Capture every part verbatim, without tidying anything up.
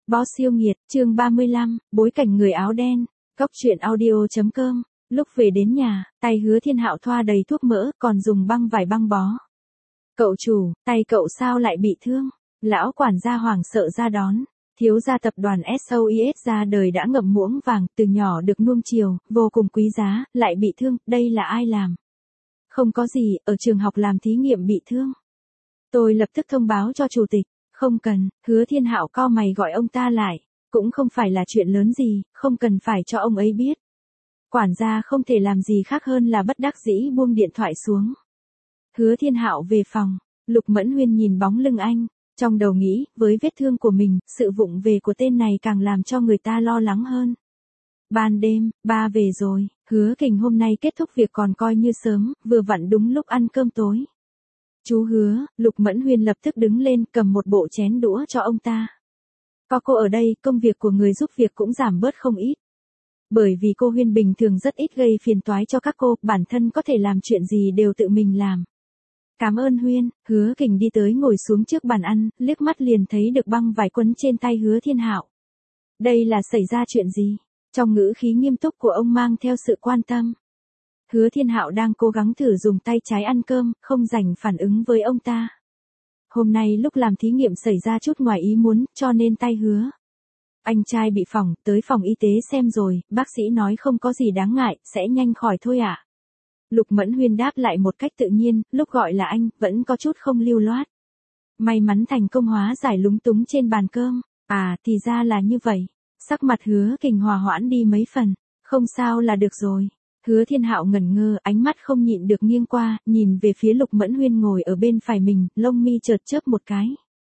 Boss yêu nghiệt, chương ba mươi lăm, bối cảnh người áo đen, Cốc truyện audio chấm com. Lúc về đến nhà, tay Hứa Thiên Hạo thoa đầy thuốc mỡ, còn dùng băng vải băng bó. Cậu chủ, tay cậu sao lại bị thương? Lão quản gia hoảng sợ ra đón. Thiếu gia tập đoàn ét o i ét ra đời đã ngậm muỗng vàng, từ nhỏ được nuông chiều, vô cùng quý giá, lại bị thương, đây là ai làm? Không có gì, ở trường học làm thí nghiệm bị thương. Tôi lập tức thông báo cho chủ tịch. Không cần, Hứa Thiên Hạo cau mày gọi ông ta lại. Cũng không phải là chuyện lớn gì, không cần phải cho ông ấy biết. Quản gia không thể làm gì khác hơn là bất đắc dĩ buông điện thoại xuống. Hứa Thiên Hạo về phòng, Lục Mẫn Huyên nhìn bóng lưng anh, trong đầu nghĩ, với vết thương của mình, sự vụng về của tên này càng làm cho người ta lo lắng hơn. Ban đêm, ba về rồi, Hứa Kình hôm nay kết thúc việc còn coi như sớm, vừa vặn đúng lúc ăn cơm tối. Chú Hứa, Lục Mẫn Huyên lập tức đứng lên cầm một bộ chén đũa cho ông ta. Có cô ở đây, công việc của người giúp việc cũng giảm bớt không ít. Bởi vì cô Huyên bình thường rất ít gây phiền toái cho các cô, bản thân có thể làm chuyện gì đều tự mình làm. Cảm ơn Huyên, Hứa Kình đi tới ngồi xuống trước bàn ăn, liếc mắt liền thấy được băng vải quấn trên tay Hứa Thiên Hạo. Đây là xảy ra chuyện gì? Trong ngữ khí nghiêm túc của ông mang theo sự quan tâm. Hứa Thiên Hạo đang cố gắng thử dùng tay trái ăn cơm, không rảnh phản ứng với ông ta. Hôm nay lúc làm thí nghiệm xảy ra chút ngoài ý muốn, cho nên tay Hứa anh trai bị phỏng, tới phòng y tế xem rồi, bác sĩ nói không có gì đáng ngại, sẽ nhanh khỏi thôi ạ. À? Lục Mẫn Huyên đáp lại một cách tự nhiên, lúc gọi là anh, vẫn có chút không lưu loát. May mắn thành công hóa giải lúng túng trên bàn cơm. À, thì ra là như vậy. Sắc mặt Hứa Kình hòa hoãn đi mấy phần. Không sao là được rồi. Hứa Thiên Hạo ngẩn ngơ, ánh mắt không nhịn được nghiêng qua, nhìn về phía Lục Mẫn Huyên ngồi ở bên phải mình, lông mi chợt chớp một cái.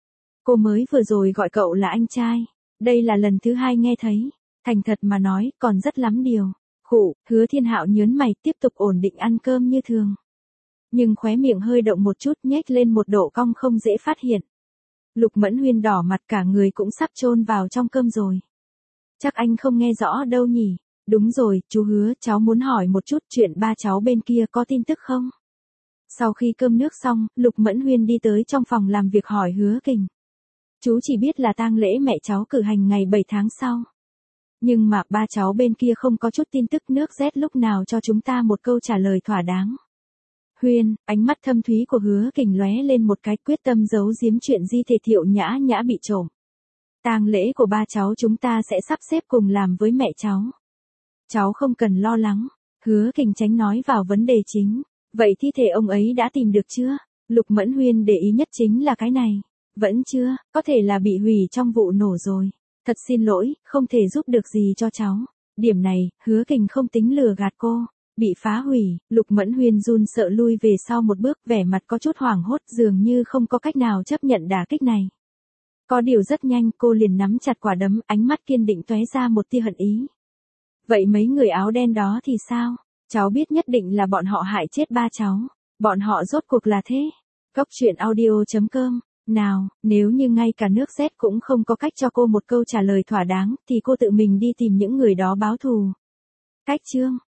Cô mới vừa rồi gọi cậu là anh trai. Đây là lần thứ hai nghe thấy. Thành thật mà nói, còn rất lắm điều. Khụ, Hứa Thiên Hạo nhớn mày, tiếp tục ổn định ăn cơm như thường. Nhưng khóe miệng hơi động một chút, nhếch lên một độ cong không dễ phát hiện. Lục Mẫn Huyên đỏ mặt, cả người cũng sắp chôn vào trong cơm rồi. Chắc anh không nghe rõ đâu nhỉ? Đúng rồi, chú Hứa, cháu muốn hỏi một chút chuyện ba cháu bên kia có tin tức không? Sau khi cơm nước xong, Lục Mẫn Huyên đi tới trong phòng làm việc hỏi Hứa Kình. Chú chỉ biết là tang lễ mẹ cháu cử hành ngày bảy tháng sau. Nhưng mà ba cháu bên kia không có chút tin tức, nước rét lúc nào cho chúng ta một câu trả lời thỏa đáng. Huyên, ánh mắt thâm thúy của Hứa Kình lóe lên một cái, quyết tâm giấu giếm chuyện di thể Thiệu Nhã Nhã bị trộm. Tang lễ của ba cháu chúng ta sẽ sắp xếp cùng làm với mẹ cháu. Cháu không cần lo lắng. Hứa Kình tránh nói vào vấn đề chính. Vậy thi thể ông ấy đã tìm được chưa? Lục Mẫn Huyên để ý nhất chính là cái này. Vẫn chưa, có thể là bị hủy trong vụ nổ rồi. Thật xin lỗi, không thể giúp được gì cho cháu. Điểm này, Hứa Kình không tính lừa gạt cô. Bị phá hủy, Lục Mẫn Huyên run sợ lui về sau một bước, vẻ mặt có chút hoảng hốt, dường như không có cách nào chấp nhận đả kích này. Có điều rất nhanh cô liền nắm chặt quả đấm, ánh mắt kiên định tóe ra một tia hận ý. Vậy mấy người áo đen đó thì sao? Cháu biết nhất định là bọn họ hại chết ba cháu. Bọn họ rốt cuộc là thế. Cốc truyện audio chấm com. Nào, nếu như ngay cả nước rét cũng không có cách cho cô một câu trả lời thỏa đáng, thì cô tự mình đi tìm những người đó báo thù. Cách chương.